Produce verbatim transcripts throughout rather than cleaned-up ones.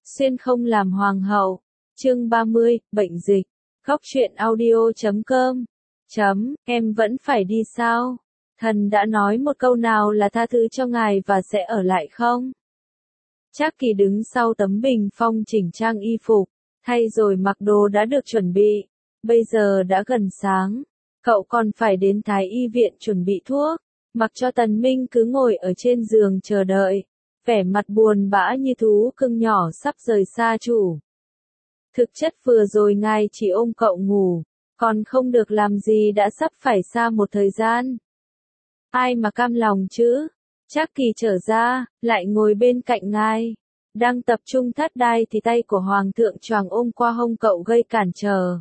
Xuyên không làm hoàng hậu. Chương ba mươi, bệnh dịch. Góc truyện audio chấm com. Chấm, em vẫn phải đi sao? Thần đã nói một câu nào là tha thứ cho ngài và sẽ ở lại không? Trác Kỳ đứng sau tấm bình phong chỉnh trang y phục, thay rồi mặc đồ đã được chuẩn bị. Bây giờ đã gần sáng, cậu còn phải đến Thái y viện chuẩn bị thuốc, mặc cho Tần Minh cứ ngồi ở trên giường chờ đợi, vẻ mặt buồn bã như thú cưng nhỏ sắp rời xa chủ. Thực chất vừa rồi ngài chỉ ôm cậu ngủ, còn không được làm gì đã sắp phải xa một thời gian. Ai mà cam lòng chứ? Trác Kỳ trở ra, lại ngồi bên cạnh ngài. Đang tập trung thắt đai thì tay của Hoàng thượng choàng ôm qua hông cậu gây cản trở.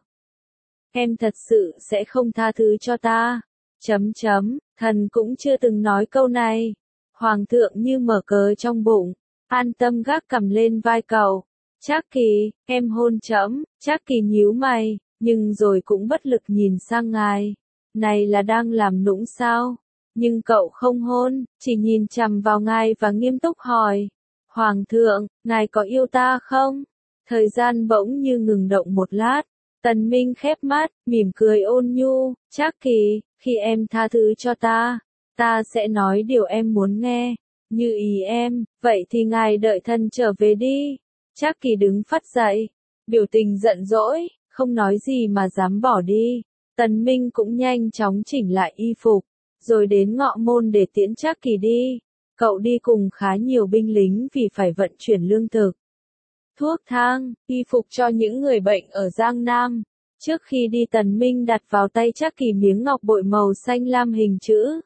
Em thật sự sẽ không tha thứ cho ta. Chấm chấm, thần cũng chưa từng nói câu này. Hoàng thượng như mở cờ trong bụng, an tâm gác cằm lên vai cậu. Trác Kỳ, em hôn trẫm. Trác Kỳ nhíu mày, nhưng rồi cũng bất lực nhìn sang ngài. Này là đang làm nũng sao? Nhưng cậu không hôn, chỉ nhìn chằm vào ngài và nghiêm túc hỏi. Hoàng thượng, ngài có yêu ta không? Thời gian bỗng như ngừng động một lát. Tần Minh khép mắt, mỉm cười ôn nhu. Trác Kỳ, khi em tha thứ cho ta, ta sẽ nói điều em muốn nghe. Như ý em, vậy thì ngài đợi thần trở về đi. Trác Kỳ đứng phắt dậy, biểu tình giận dỗi, không nói gì mà dám bỏ đi. Tần Minh cũng nhanh chóng chỉnh lại y phục, rồi đến ngọ môn để tiễn Trác Kỳ đi. Cậu đi cùng khá nhiều binh lính vì phải vận chuyển lương thực, thuốc thang, y phục cho những người bệnh ở Giang Nam. Trước khi đi Tần Minh đặt vào tay Trác Kỳ miếng ngọc bội màu xanh lam hình chữ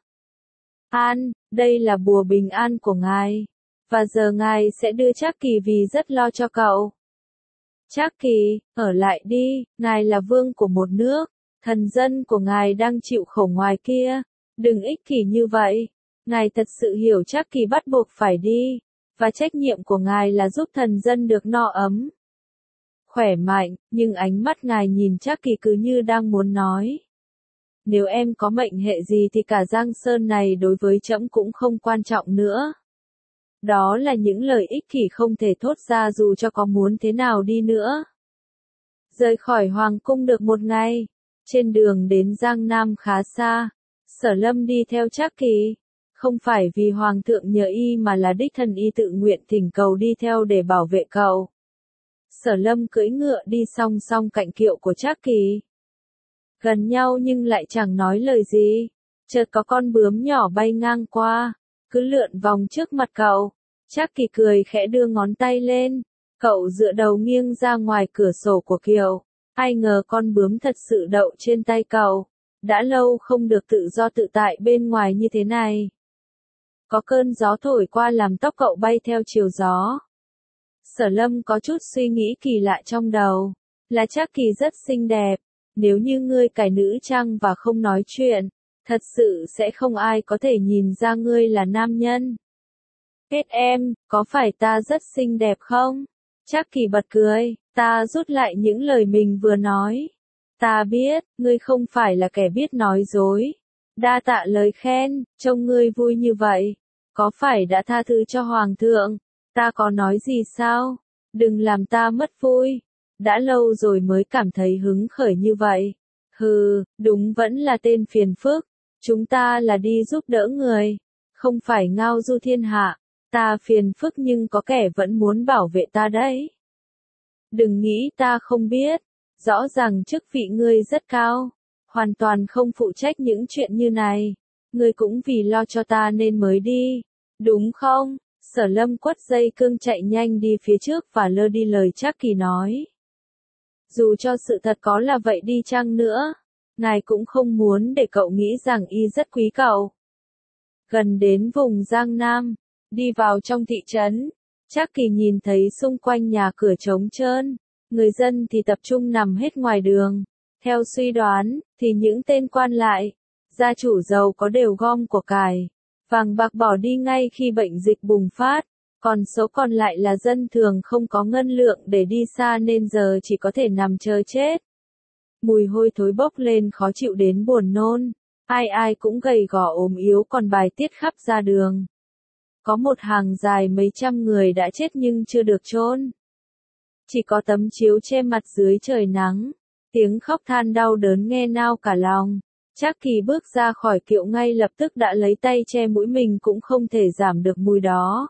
An, đây là bùa bình an của ngài. Và giờ ngài sẽ đưa Trác Kỳ vì rất lo cho cậu. Trác Kỳ, ở lại đi, ngài là vương của một nước, thần dân của ngài đang chịu khổ ngoài kia. Đừng ích kỷ như vậy. Ngài thật sự hiểu Trác Kỳ bắt buộc phải đi, và trách nhiệm của ngài là giúp thần dân được no ấm, khỏe mạnh, nhưng ánh mắt ngài nhìn Trác Kỳ cứ như đang muốn nói. Nếu em có mệnh hệ gì thì cả Giang Sơn này đối với trẫm cũng không quan trọng nữa. Đó là những lời ích kỷ không thể thốt ra dù cho có muốn thế nào đi nữa. Rời khỏi Hoàng cung được một ngày, trên đường đến Giang Nam khá xa, Sở Lâm đi theo Trác Kỳ. Không phải vì Hoàng thượng nhờ y mà là đích thân y tự nguyện thỉnh cầu đi theo để bảo vệ cậu. Sở Lâm cưỡi ngựa đi song song cạnh kiệu của Trác Kỳ. Gần nhau nhưng lại chẳng nói lời gì. Chợt có con bướm nhỏ bay ngang qua, cứ lượn vòng trước mặt cậu. Trác Kỳ cười khẽ đưa ngón tay lên. Cậu dựa đầu nghiêng ra ngoài cửa sổ của kiệu. Ai ngờ con bướm thật sự đậu trên tay cậu. Đã lâu không được tự do tự tại bên ngoài như thế này. Có cơn gió thổi qua làm tóc cậu bay theo chiều gió. Sở Lâm có chút suy nghĩ kỳ lạ trong đầu. Là Trác Kỳ rất xinh đẹp. Nếu như ngươi cài nữ trang và không nói chuyện, thật sự sẽ không ai có thể nhìn ra ngươi là nam nhân. Kết em, có phải ta rất xinh đẹp không? Trác Kỳ bật cười, ta rút lại những lời mình vừa nói. Ta biết, ngươi không phải là kẻ biết nói dối. Đa tạ lời khen, trông ngươi vui như vậy. Có phải đã tha thứ cho Hoàng thượng? Ta có nói gì sao? Đừng làm ta mất vui. Đã lâu rồi mới cảm thấy hứng khởi như vậy. Hừ, đúng vẫn là tên phiền phức. Chúng ta là đi giúp đỡ người, không phải ngao du thiên hạ. Ta phiền phức nhưng có kẻ vẫn muốn bảo vệ ta đấy. Đừng nghĩ ta không biết. Rõ ràng chức vị ngươi rất cao. Hoàn toàn không phụ trách những chuyện như này. Ngươi cũng vì lo cho ta nên mới đi. Đúng không? Sở Lâm quất dây cương chạy nhanh đi phía trước và lơ đi lời Trác Kỳ nói. Dù cho sự thật có là vậy đi chăng nữa, ngài cũng không muốn để cậu nghĩ rằng y rất quý cậu. Gần đến vùng Giang Nam, đi vào trong thị trấn, Trác Kỳ nhìn thấy xung quanh nhà cửa trống trơn, người dân thì tập trung nằm hết ngoài đường. Theo suy đoán, thì những tên quan lại, gia chủ giàu có đều gom của cải, vàng bạc bỏ đi ngay khi bệnh dịch bùng phát, còn số còn lại là dân thường không có ngân lượng để đi xa nên giờ chỉ có thể nằm chờ chết. Mùi hôi thối bốc lên khó chịu đến buồn nôn, ai ai cũng gầy gò ốm yếu còn bài tiết khắp ra đường. Có một hàng dài mấy trăm người đã chết nhưng chưa được chôn. Chỉ có tấm chiếu che mặt dưới trời nắng. Tiếng khóc than đau đớn nghe nao cả lòng. Trác Kỳ bước ra khỏi kiệu ngay lập tức đã lấy tay che mũi mình cũng không thể giảm được mùi đó.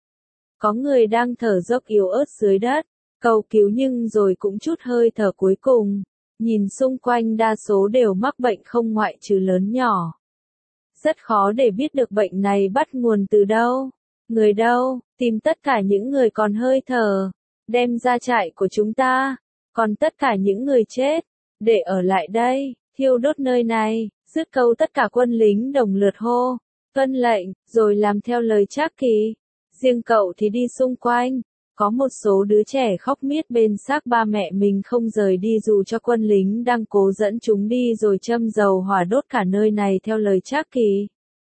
Có người đang thở dốc yếu ớt dưới đất, cầu cứu nhưng rồi cũng chút hơi thở cuối cùng. Nhìn xung quanh đa số đều mắc bệnh không ngoại trừ lớn nhỏ. Rất khó để biết được bệnh này bắt nguồn từ đâu. Người đâu, tìm tất cả những người còn hơi thở, đem ra trại của chúng ta. Còn tất cả những người chết, để ở lại đây, thiêu đốt nơi này. Dứt câu tất cả quân lính đồng lượt hô, tuân lệnh, rồi làm theo lời Trác Kỳ. Riêng cậu thì đi xung quanh. Có một số đứa trẻ khóc miết bên xác ba mẹ mình không rời đi dù cho quân lính đang cố dẫn chúng đi rồi châm dầu hỏa đốt cả nơi này theo lời Trác Kỳ.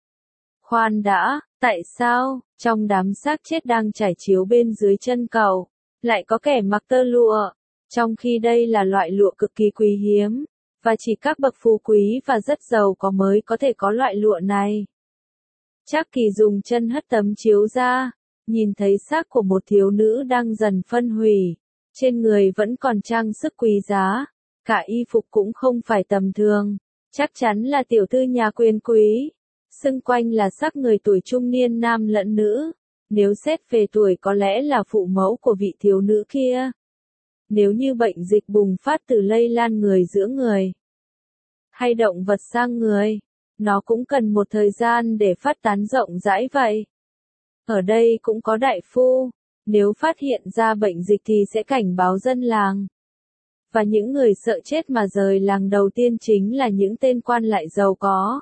Khoan đã, tại sao, trong đám xác chết đang trải chiếu bên dưới chân cậu, lại có kẻ mặc tơ lụa, trong khi đây là loại lụa cực kỳ quý hiếm, và chỉ các bậc phú quý và rất giàu có mới có thể có loại lụa này. Trác Kỳ dùng chân hất tấm chiếu ra. Nhìn thấy xác của một thiếu nữ đang dần phân hủy, trên người vẫn còn trang sức quý giá, cả y phục cũng không phải tầm thường, chắc chắn là tiểu thư nhà quyền quý, xung quanh là xác người tuổi trung niên nam lẫn nữ, nếu xét về tuổi có lẽ là phụ mẫu của vị thiếu nữ kia. Nếu như bệnh dịch bùng phát từ lây lan người giữa người, hay động vật sang người, nó cũng cần một thời gian để phát tán rộng rãi vậy. Ở đây cũng có đại phu, nếu phát hiện ra bệnh dịch thì sẽ cảnh báo dân làng. Và những người sợ chết mà rời làng đầu tiên chính là những tên quan lại giàu có.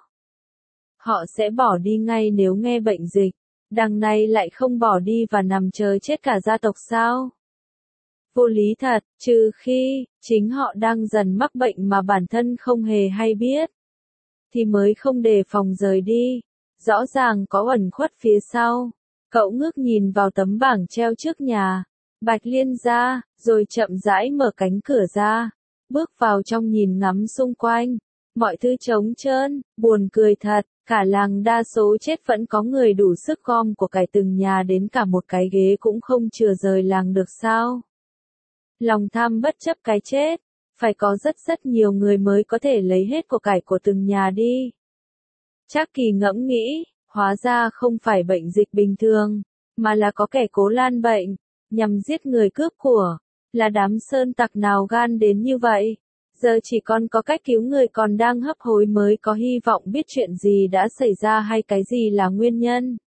Họ sẽ bỏ đi ngay nếu nghe bệnh dịch, đằng này lại không bỏ đi và nằm chờ chết cả gia tộc sao? Vô lý thật, trừ khi, chính họ đang dần mắc bệnh mà bản thân không hề hay biết. Thì mới không đề phòng rời đi, rõ ràng có ẩn khuất phía sau. Cậu ngước nhìn vào tấm bảng treo trước nhà, Bạch Liên ra, rồi chậm rãi mở cánh cửa ra, bước vào trong nhìn ngắm xung quanh, mọi thứ trống trơn, buồn cười thật, cả làng đa số chết vẫn có người đủ sức gom của cải từng nhà đến cả một cái ghế cũng không chừa rời làng được sao. Lòng tham bất chấp cái chết, phải có rất rất nhiều người mới có thể lấy hết của cải của từng nhà đi. Trác Kỳ ngẫm nghĩ. Hóa ra không phải bệnh dịch bình thường, mà là có kẻ cố lan bệnh, nhằm giết người cướp của, là đám sơn tặc nào gan đến như vậy. Giờ chỉ còn có cách cứu người còn đang hấp hối mới có hy vọng biết chuyện gì đã xảy ra hay cái gì là nguyên nhân.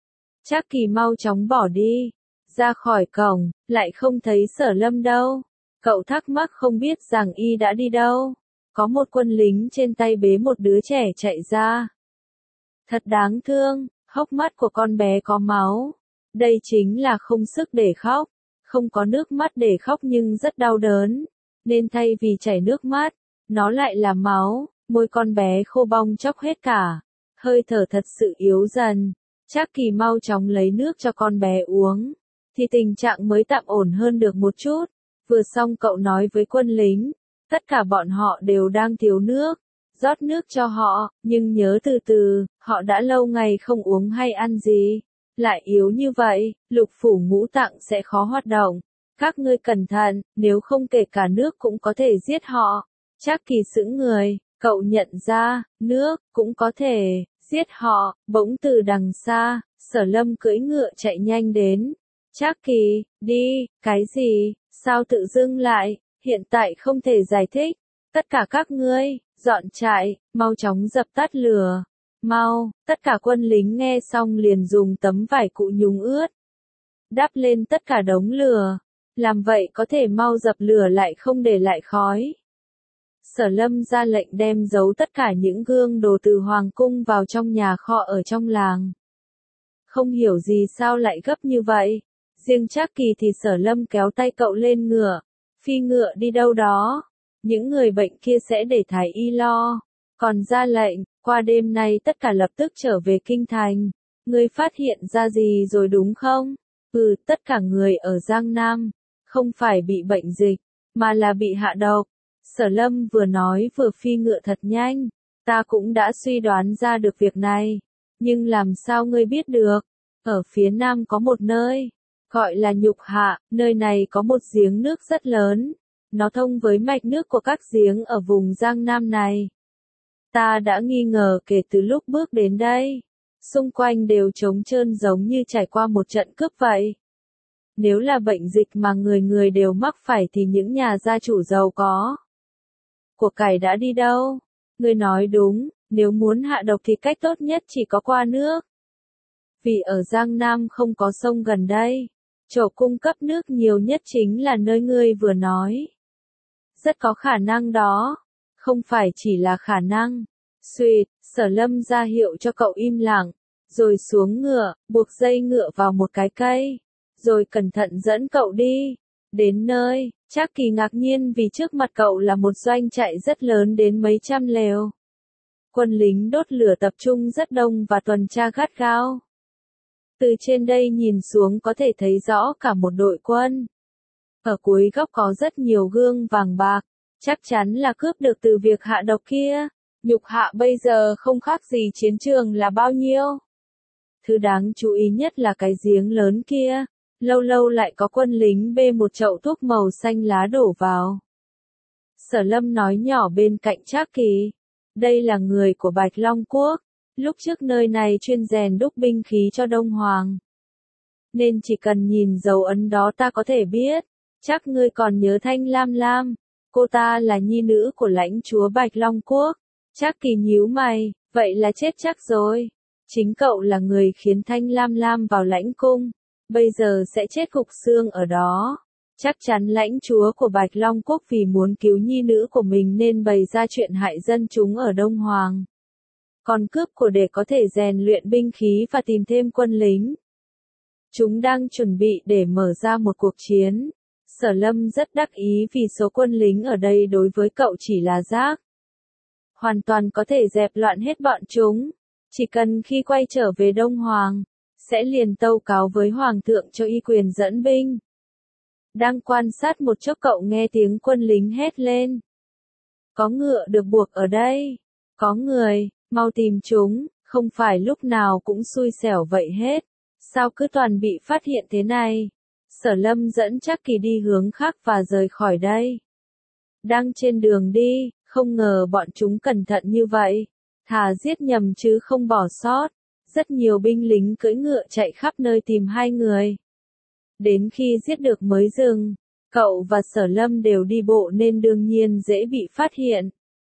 Trác Kỳ mau chóng bỏ đi, ra khỏi cổng, lại không thấy Sở Lâm đâu. Cậu thắc mắc không biết rằng y đã đi đâu. Có một quân lính trên tay bế một đứa trẻ chạy ra. Thật đáng thương, hốc mắt của con bé có máu. Đây chính là không sức để khóc, không có nước mắt để khóc nhưng rất đau đớn, nên thay vì chảy nước mắt, nó lại là máu, môi con bé khô bong chóc hết cả, hơi thở thật sự yếu dần. Trác Kỳ mau chóng lấy nước cho con bé uống, thì tình trạng mới tạm ổn hơn được một chút. Vừa xong cậu nói với quân lính, tất cả bọn họ đều đang thiếu nước. Rót nước cho họ, nhưng nhớ từ từ, họ đã lâu ngày không uống hay ăn gì. Lại yếu như vậy, lục phủ ngũ tạng sẽ khó hoạt động. Các ngươi cẩn thận, nếu không kể cả nước cũng có thể giết họ. Trác Kỳ sững người, cậu nhận ra, nước, cũng có thể, giết họ. Bỗng từ đằng xa, Sở Lâm cưỡi ngựa chạy nhanh đến. Trác Kỳ, đi, cái gì, sao tự dưng lại, hiện tại không thể giải thích. Tất cả các ngươi, dọn trại, mau chóng dập tắt lửa. Mau, tất cả quân lính nghe xong liền dùng tấm vải cụ nhúng ướt. Đắp lên tất cả đống lửa. Làm vậy có thể mau dập lửa lại không để lại khói. Sở Lâm ra lệnh đem giấu tất cả những gương đồ từ hoàng cung vào trong nhà kho ở trong làng. Không hiểu gì sao lại gấp như vậy. Riêng Trác Kỳ thì Sở Lâm kéo tay cậu lên ngựa. Phi ngựa đi đâu đó. Những người bệnh kia sẽ để thái y lo. Còn ra lệnh, qua đêm nay tất cả lập tức trở về kinh thành. Ngươi phát hiện ra gì rồi đúng không? Ừ, tất cả người ở Giang Nam, không phải bị bệnh dịch, mà là bị hạ độc. Sở Lâm vừa nói vừa phi ngựa thật nhanh. Ta cũng đã suy đoán ra được việc này. Nhưng làm sao ngươi biết được? Ở phía Nam có một nơi, gọi là Nhục Hạ, nơi này có một giếng nước rất lớn, nó thông với mạch nước của các giếng ở vùng Giang Nam này. Ta đã nghi ngờ kể từ lúc bước đến đây, xung quanh đều trống trơn giống như trải qua một trận cướp vậy. Nếu là bệnh dịch mà người người đều mắc phải thì những nhà gia chủ giàu có của cải đã đi đâu? Ngươi nói đúng, nếu muốn hạ độc thì cách tốt nhất chỉ có qua nước. Vì ở Giang Nam không có sông gần đây, chỗ cung cấp nước nhiều nhất chính là nơi ngươi vừa nói. Rất có khả năng đó, không phải chỉ là khả năng. Xuyệt, Sở Lâm ra hiệu cho cậu im lặng, rồi xuống ngựa, buộc dây ngựa vào một cái cây, rồi cẩn thận dẫn cậu đi. Đến nơi, Trác Kỳ ngạc nhiên vì trước mặt cậu là một doanh trại rất lớn đến mấy trăm lều. Quân lính đốt lửa tập trung rất đông và tuần tra gắt gao. Từ trên đây nhìn xuống có thể thấy rõ cả một đội quân. Ở cuối góc có rất nhiều gương vàng bạc, chắc chắn là cướp được từ việc hạ độc kia. Nhục Hạ bây giờ không khác gì chiến trường là bao nhiêu. Thứ đáng chú ý nhất là cái giếng lớn kia, lâu lâu lại có quân lính bê một chậu thuốc màu xanh lá đổ vào. Sở Lâm nói nhỏ bên cạnh Trác Kỳ, đây là người của Bạch Long Quốc, lúc trước nơi này chuyên rèn đúc binh khí cho Đông Hoàng. Nên chỉ cần nhìn dấu ấn đó ta có thể biết, chắc ngươi còn nhớ Thanh Lam Lam, cô ta là nhi nữ của lãnh chúa Bạch Long Quốc. Trác Kỳ nhíu mày, vậy là chết chắc rồi. Chính cậu là người khiến Thanh Lam Lam vào lãnh cung, bây giờ sẽ chết gục xương ở đó. Chắc chắn lãnh chúa của Bạch Long Quốc vì muốn cứu nhi nữ của mình nên bày ra chuyện hại dân chúng ở Đông Hoàng. Còn cướp của để có thể rèn luyện binh khí và tìm thêm quân lính. Chúng đang chuẩn bị để mở ra một cuộc chiến. Sở Lâm rất đắc ý vì số quân lính ở đây đối với cậu chỉ là rác. Hoàn toàn có thể dẹp loạn hết bọn chúng. Chỉ cần khi quay trở về Đông Hoàng, sẽ liền tâu cáo với Hoàng thượng cho y quyền dẫn binh. Đang quan sát một chốc cậu nghe tiếng quân lính hét lên. Có ngựa được buộc ở đây. Có người, mau tìm chúng, không phải lúc nào cũng xui xẻo vậy hết. Sao cứ toàn bị phát hiện thế này? Sở Lâm dẫn Trác Kỳ đi hướng khác và rời khỏi đây. Đang trên đường đi, không ngờ bọn chúng cẩn thận như vậy. Thà giết nhầm chứ không bỏ sót. Rất nhiều binh lính cưỡi ngựa chạy khắp nơi tìm hai người. Đến khi giết được mới dừng, cậu và Sở Lâm đều đi bộ nên đương nhiên dễ bị phát hiện.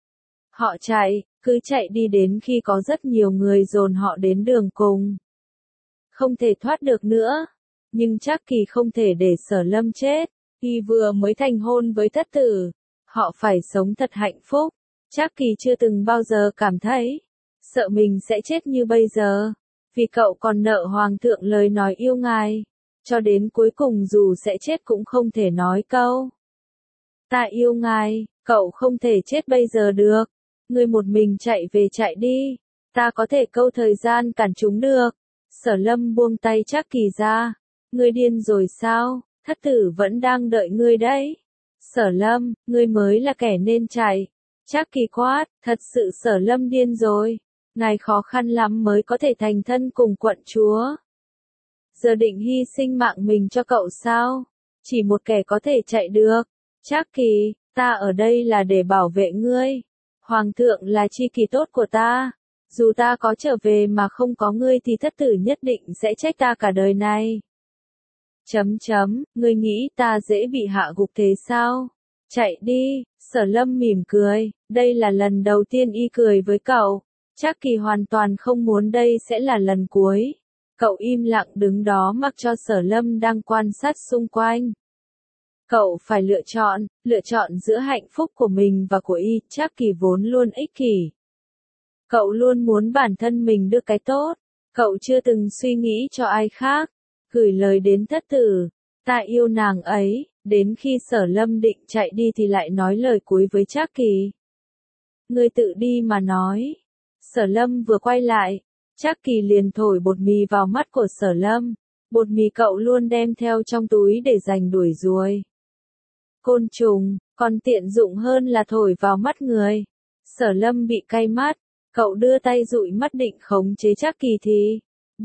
Họ chạy, cứ chạy đi đến khi có rất nhiều người dồn họ đến đường cùng. Không thể thoát được nữa. Nhưng Trác Kỳ không thể để Sở Lâm chết. Y vừa mới thành hôn với thất tử. Họ phải sống thật hạnh phúc. Trác Kỳ chưa từng bao giờ cảm thấy sợ mình sẽ chết như bây giờ. Vì cậu còn nợ Hoàng thượng lời nói yêu ngài. Cho đến cuối cùng dù sẽ chết cũng không thể nói câu ta yêu ngài. Cậu không thể chết bây giờ được. Ngươi một mình chạy về chạy đi. Ta có thể câu thời gian cản chúng được. Sở Lâm buông tay Trác Kỳ ra. Ngươi điên rồi sao? Thất tử vẫn đang đợi ngươi đấy. Sở Lâm, ngươi mới là kẻ nên chạy. Trác Kỳ quát, thật sự Sở Lâm điên rồi. Ngài khó khăn lắm mới có thể thành thân cùng quận chúa. Giờ định hy sinh mạng mình cho cậu sao? Chỉ một kẻ có thể chạy được. Trác Kỳ, ta ở đây là để bảo vệ ngươi. Hoàng thượng là tri kỷ tốt của ta. Dù ta có trở về mà không có ngươi thì thất tử nhất định sẽ trách ta cả đời này. Chấm chấm, ngươi nghĩ ta dễ bị hạ gục thế sao? Chạy đi, Sở Lâm mỉm cười, đây là lần đầu tiên y cười với cậu. Trác Kỳ hoàn toàn không muốn đây sẽ là lần cuối. Cậu im lặng đứng đó mặc cho Sở Lâm đang quan sát xung quanh. Cậu phải lựa chọn, lựa chọn giữa hạnh phúc của mình và của y. Trác Kỳ vốn luôn ích kỷ. Cậu luôn muốn bản thân mình được cái tốt. Cậu chưa từng suy nghĩ cho ai khác. Gửi lời đến thất tử. Ta yêu nàng ấy. Đến khi Sở Lâm định chạy đi thì lại nói lời cuối với Trác Kỳ. Ngươi tự đi mà nói. Sở Lâm vừa quay lại. Trác Kỳ liền thổi bột mì vào mắt của Sở Lâm. Bột mì cậu luôn đem theo trong túi để dành đuổi ruồi. Côn trùng, còn tiện dụng hơn là thổi vào mắt người. Sở Lâm bị cay mắt. Cậu đưa tay dụi mắt định khống chế Trác Kỳ thì. Bốp,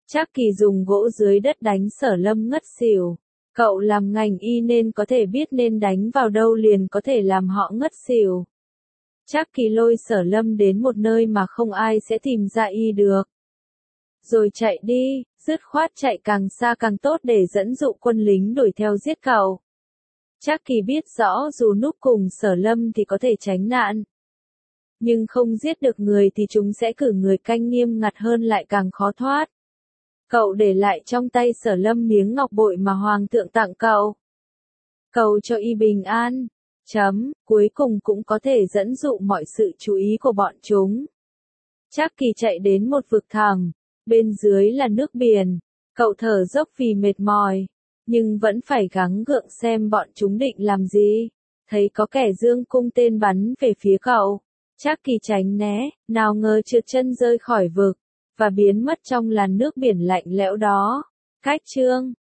Trác Kỳ dùng gỗ dưới đất đánh Sở Lâm ngất xỉu. Cậu làm ngành y nên có thể biết nên đánh vào đâu liền có thể làm họ ngất xỉu. Trác Kỳ lôi Sở Lâm đến một nơi mà không ai sẽ tìm ra y được. Rồi chạy đi, dứt khoát chạy càng xa càng tốt để dẫn dụ quân lính đuổi theo giết cậu. Trác Kỳ biết rõ dù núp cùng Sở Lâm thì có thể tránh nạn. Nhưng không giết được người thì chúng sẽ cử người canh nghiêm ngặt hơn lại càng khó thoát. Cậu để lại trong tay Sở Lâm miếng ngọc bội mà Hoàng thượng tặng cậu. Cầu cho y bình an. Chấm, cuối cùng cũng có thể dẫn dụ mọi sự chú ý của bọn chúng. Trác Kỳ chạy đến một vực thẳm, bên dưới là nước biển. Cậu thở dốc vì mệt mỏi, nhưng vẫn phải gắng gượng xem bọn chúng định làm gì. Thấy có kẻ giương cung tên bắn về phía cậu. Trác Kỳ tránh né, nào ngờ trượt chân rơi khỏi vực, và biến mất trong làn nước biển lạnh lẽo đó. Cách chương